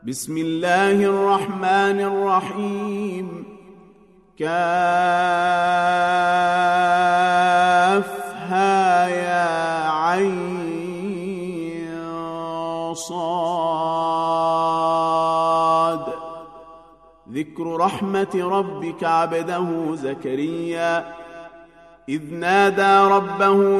بسم الله الرحمن الرحيم. كافها يا عين صاد. ذكر رحمة ربك عبده زكريا إذ نادى ربه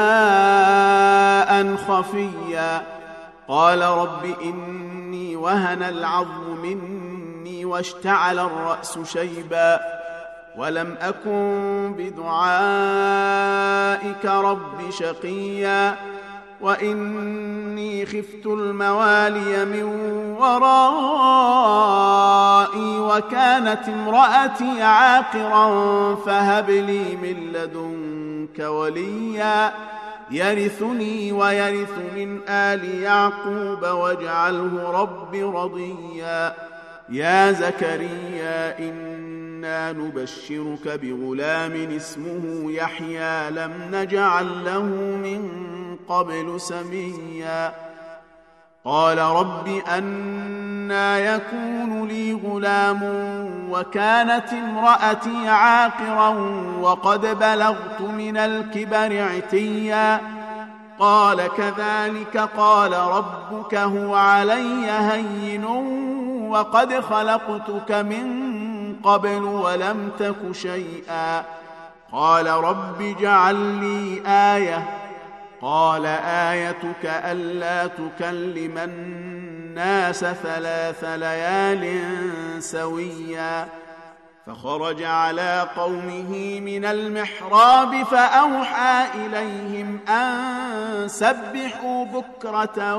نداء خفيا قال رب إني وهن العظم مني واشتعل الرأس شيبا ولم أكن بدعائك رب شقيا وإني خفت الموالي من ورائي وكانت امرأتي عاقرا فهب لي من لدنك وليا يرثني ويرث من آل يعقوب واجعله رب رضيا. يا زكريا إنا نبشرك بغلام اسمه يحيى لم نجعل له من قبل سميا. قال رب أنى يكون لي غلام وكانت امرأتي عاقرا وقد بلغت من الكبر عتيا. قال كذلك قال ربك هو علي هين وقد خلقتك من قبل ولم تك شيئا. قال رب اجعل لي آية. قال آيتك ألا تكلم الناس 3 ليال سويا. فخرج على قومه من المحراب فأوحى إليهم أن سبحوا بكرة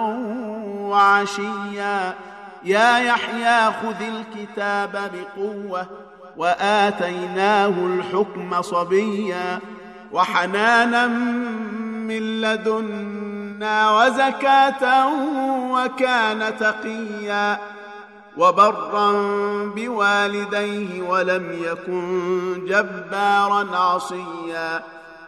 وعشيا. يا يحيى خذ الكتاب بقوة وآتيناه الحكم صبيا وحنانا من لدنا وزكاة وكان تقيا وبرا بوالديه ولم يكن جبارا عصيا.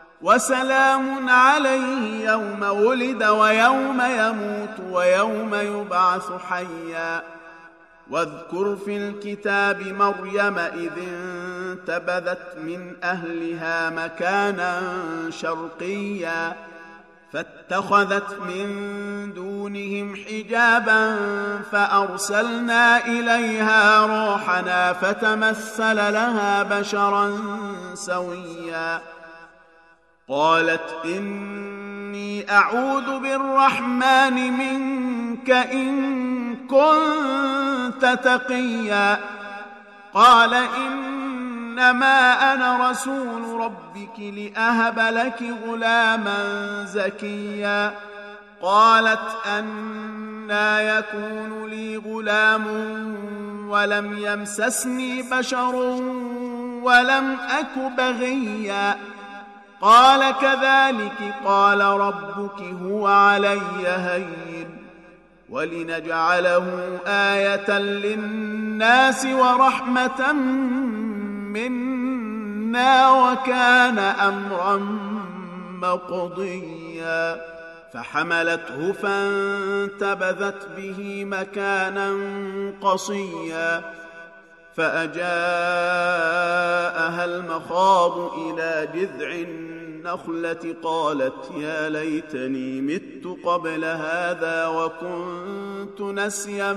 وسلام عليه يوم ولد ويوم يموت ويوم يبعث حيا. واذكر في الكتاب مريم إذ انتبذت من أهلها مكانا شرقيا فاتخذت من دونهم حجابا فأرسلنا إليها روحنا فتمثل لها بشرا سويا. قالت إني أعوذ بالرحمن منك إن كنت تقيا. قال إنما أنا رسول ربك لأهب لك غلاما زكيا. قالت أنى يكون لي غلام ولم يمسسني بشر ولم أك بغيا. قال كذلك قال ربك هو علي هين ولنجعله آية للناس ورحمة منا وكان أمرا مقضيا. فحملته فانتبذت به مكانا قصيا فأجاءها المخاض إلى جذع النخلة قالت يا ليتني مت قبل هذا وكنت نسيا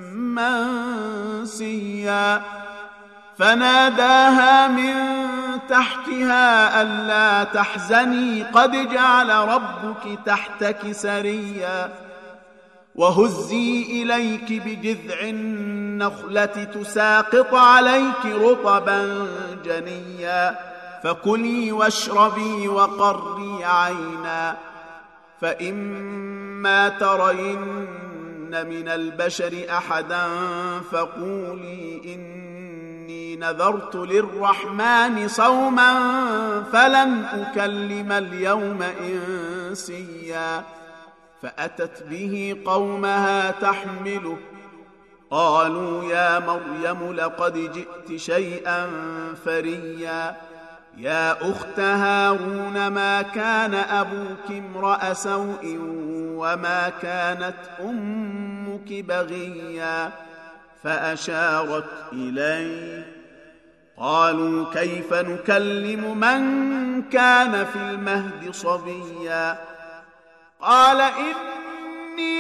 منسيا. فناداها من تحتها ألا تحزني قد جعل ربك تحتك سريا. وهزي إليك بجذع النخلة تساقط عليك رطبا جنيا فكلي واشربي وقري عينا. فإما ترين من البشر أحدا فقولي إني نذرت للرحمن صوما فلن أكلم اليوم إنسيا. فأتت به قومها تحمله قالوا يا مريم لقد جئت شيئا فريا. يا أخت هارون ما كان أبوك امرأ سوء وما كانت أمك منك بغيا فأشارت إليه. قالوا كيف نكلم من كان في المهد صبيا قال إني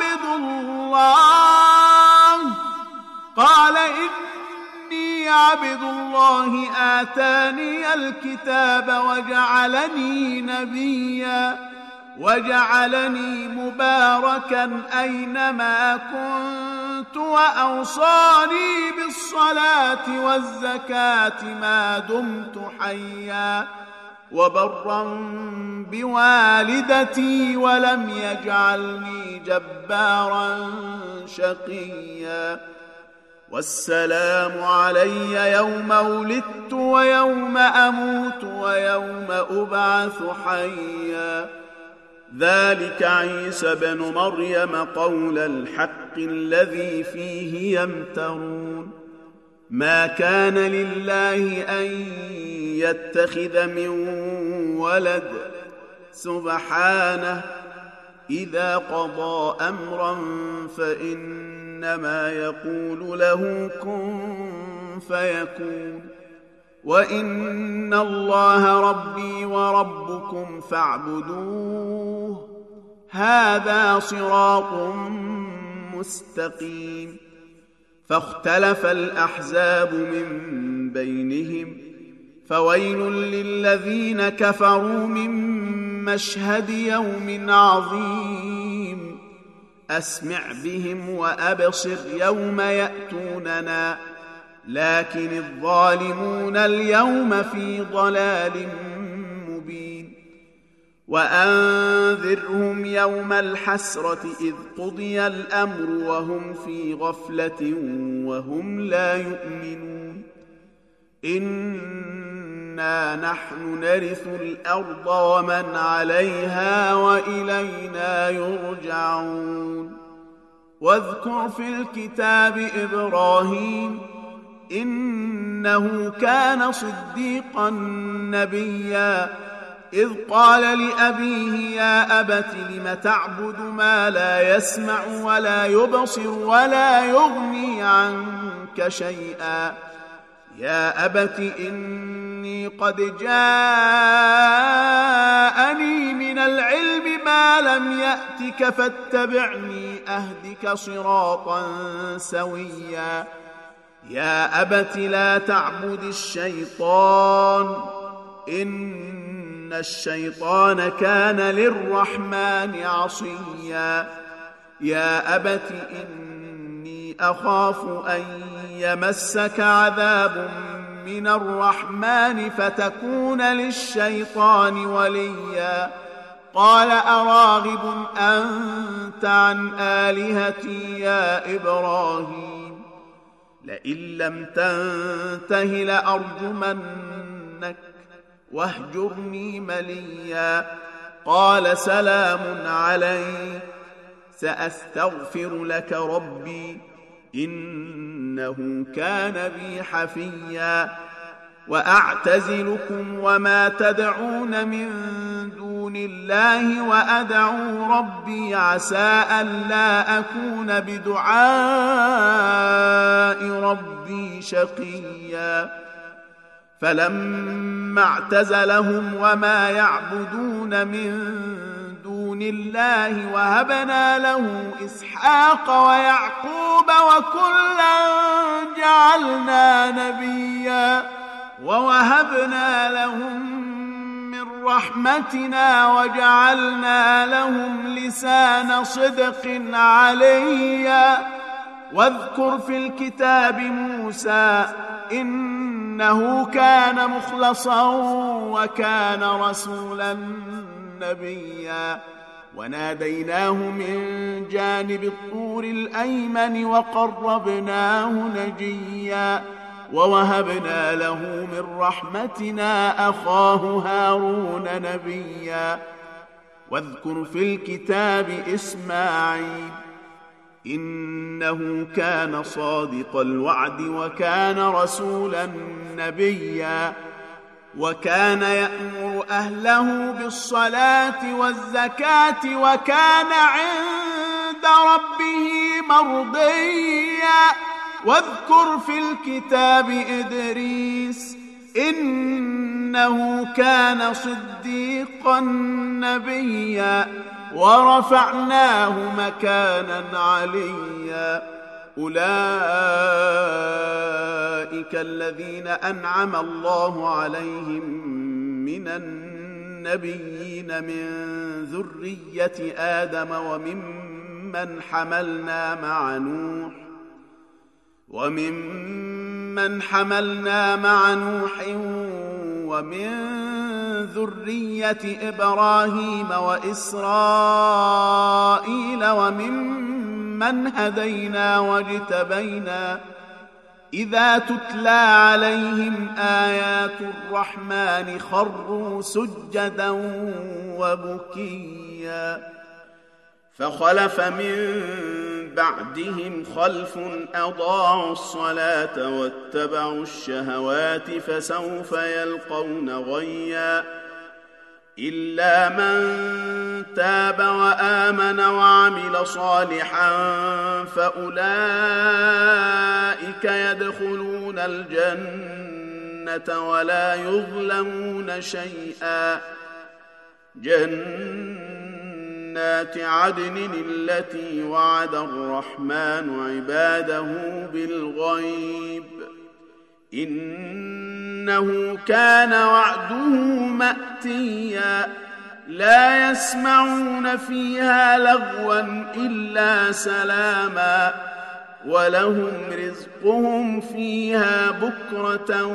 عبد الله آتاني الكتاب وجعلني نبيا وجعلني مباركا أينما كنت وأوصاني بالصلاة والزكاة ما دمت حيا وبرا بوالدتي ولم يجعلني جبارا شقيا والسلام علي يوم ولدت ويوم أموت ويوم أبعث حيا ذلك عيسى بن مريم قول الحق الذي فيه يمترون ما كان لله أن يتخذ من ولد سبحانه إذا قضى أمرا فإنما يقول له كن فيكون وإن الله ربي وربكم فاعبدوه هذا صراط مستقيم فاختلف الأحزاب من بينهم فويل للذين كفروا من مشهد يوم عظيم أسمع بهم وأبصر يوم يأتوننا لكن الظالمون اليوم في ضلال مبين وأنذرهم يوم الحسرة إذ قضي الأمر وهم في غفلة وهم لا يؤمنون إنا نحن نرث الأرض ومن عليها وإلينا يرجعون واذكر في الكتاب إبراهيم إنه كان صديقا نبيا إذ قال لأبيه يا أبت لم تعبد ما لا يسمع ولا يبصر ولا يغني عنك شيئا يا أبت إني قد جاءني من العلم ما لم يأتك فاتبعني أهدك صراطا سويا يا أبت لا تعبد الشيطان إن الشيطان كان للرحمن عصيا يا أبت إني أخاف أن يمسك عذاب من الرحمن فتكون للشيطان وليا قال أراغب أنت عن آلهتي يا إبراهيم لئن لم تنته لأرجمنك واهجرني مليا قال سلام عليك سأستغفر لك ربي إنه كان بي حفيا وأعتزلكم وما تدعون من دون الله وأدعو ربي عسى ألا أكون بدعاء ربي شقيا فلما اعتزلهم وما يعبدون من دون الله وهبنا له إسحاق ويعقوب وكلا جعلنا نبيا ووهبنا لهم من رحمتنا وجعلنا لهم لسان صدق عليا واذكر في الكتاب موسى إنه كان مخلصا وكان رسولا نبيا وناديناه من جانب الطور الأيمن وقربناه نجيا ووهبنا له من رحمتنا أخاه هارون نبيا واذكر في الكتاب إسماعيل إنه كان صادق الوعد وكان رسولا نبيا وكان يأمر أهله بالصلاة والزكاة وكان عند ربه مرضيا واذكر في الكتاب إدريس إنه كان صديقا نبيا ورفعناه مكانا عليا أولئك الذين أنعم الله عليهم من النبيين من ذرية آدم وممن حملنا مع نوح ومن ذرية إبراهيم وإسرائيل وممن هدينا واجتبينا إذا تتلى عليهم آيات الرحمن خروا سجدا وبكيا فخلف من بعدهم خلف أضاعوا الصلاة واتبعوا الشهوات فسوف يلقون غيا إلا من تاب وآمن وعمل صالحا فأولئك يدخلون الجنة ولا يظلمون شيئا جنات عدن التي وعد الرحمن عباده بالغيب إنه كان وعده مأتيا لا يسمعون فيها لغوا إلا سلاما ولهم رزقهم فيها بكرة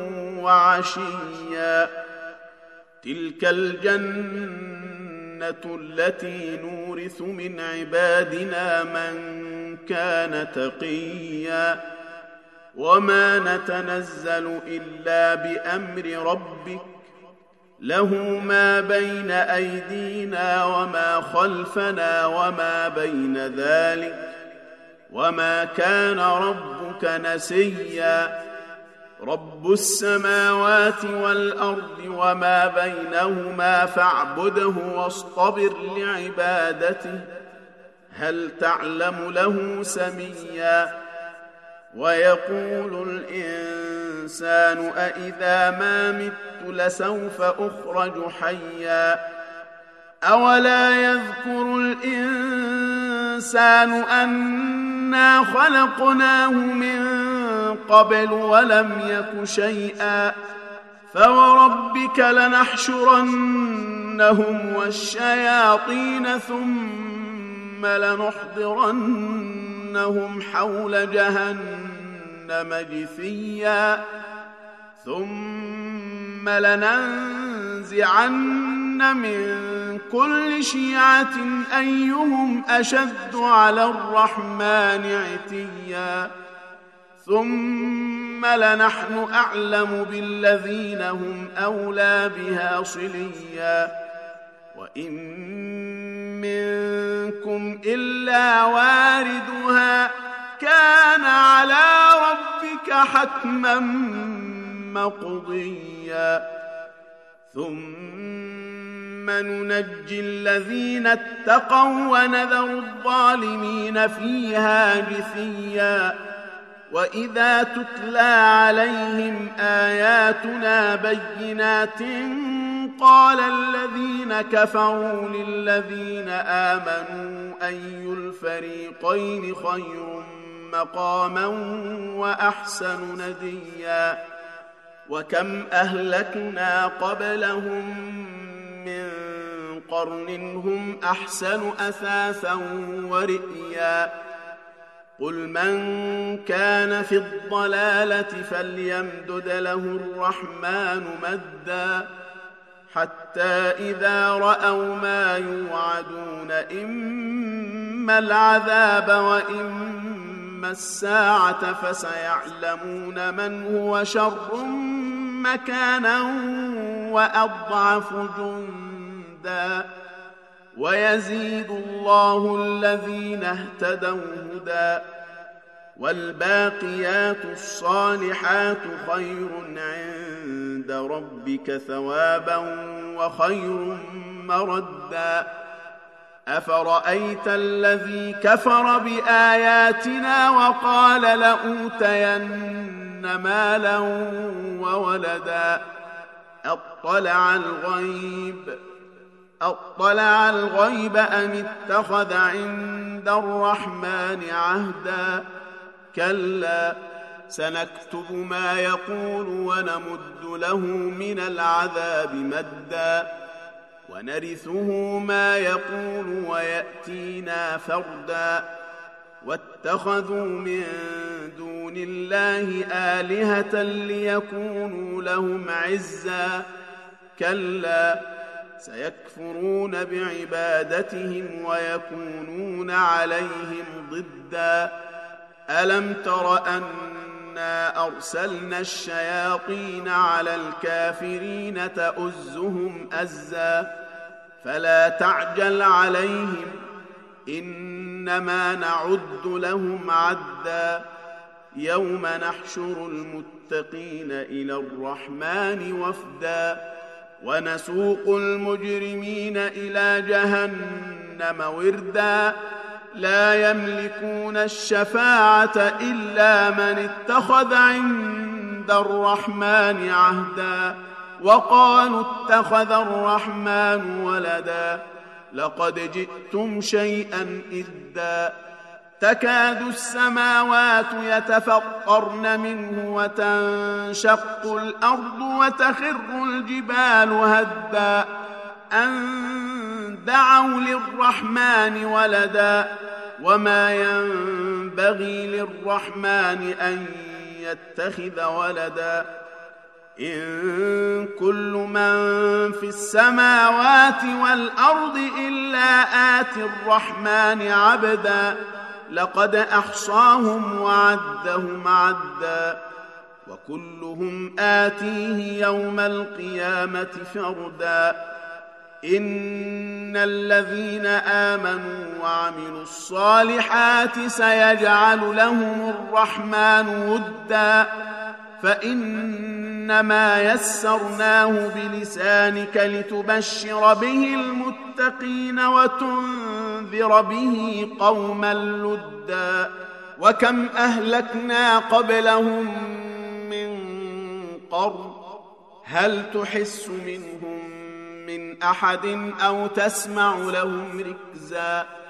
وعشيا تلك الجنة التي نورث من عبادنا من كان تقيا وما نتنزل إلا بأمر ربك له ما بين أيدينا وما خلفنا وما بين ذلك وما كان ربك نسيا رب السماوات والأرض وما بينهما فاعبده واصطبر لعبادته هل تعلم له سميا ويقول الإنسان أإذا ما مت لسوف أخرج حيا أولا يذكر الإنسان أنا خلقناه من قبل ولم يك شيئا فوربك لنحشرنهم والشياطين ثم لنحضرنهم حول جهنم جثيا ثم لننزعن من كل شيعة أيهم أشد على الرحمن عتيا ثم لنحن أعلم بالذين هم أولى بها صليا وإن منكم إلا واردها كان على ربك حتما مقضيا ثم ننجي الذين اتقوا ونذر الظالمين فيها جثيا وإذا تتلى عليهم آياتنا بينات قال الذين كفروا للذين آمنوا أي الفريقين خير مقاما وأحسن نديا وكم أهلكنا قبلهم من قرن هم أحسن أثاثا ورئيا قل من كان في الضلالة فليمدد له الرحمن مدا حتى إذا رأوا ما يوعدون إما العذاب وإما الساعة فسيعلمون من هو شر مكانا وأضعف جندا ويزيد الله الذين اهتدوا هدى والباقيات الصالحات خير عند ربك ثوابا وخير مردا أفرأيت الذي كفر بآياتنا وقال لأوتين مالا وولدا أطلع الغيب أم اتخذ عند الرحمن عهدا كلا سنكتب ما يقول ونمد له من العذاب مدا ونرثه ما يقول ويأتينا فردا واتخذوا من دون الله آلهة ليكونوا لهم عزا كلا سيكفرون بعبادتهم ويكونون عليهم ضدا ألم تر أنا أرسلنا الشياطين على الكافرين تؤزهم أزا فلا تعجل عليهم إنما نعد لهم عدا يوم نحشر المتقين إلى الرحمن وفدا ونسوق المجرمين إلى جهنم وردا لا يملكون الشفاعة إلا من اتخذ عند الرحمن عهدا وقالوا اتخذ الرحمن ولدا لقد جئتم شيئا إدا تكاد السماوات يتفطرن منه وتنشق الأرض وتخر الجبال هدا أن دعوا للرحمن ولدا وما ينبغي للرحمن أن يتخذ ولدا إن كل من في السماوات والأرض إلا آتي الرحمن عبدا لقد أحصاهم وعدهم عدا وكلهم آتيه يوم القيامة فردا إن الذين آمنوا وعملوا الصالحات سيجعل لهم الرحمن ودا فإنما يسرناه بلسانك لتبشر به المتقين وتنذر به قوما لدا وكم أهلكنا قبلهم من قرن هل تحس منهم من أحد أو تسمع لهم ركزا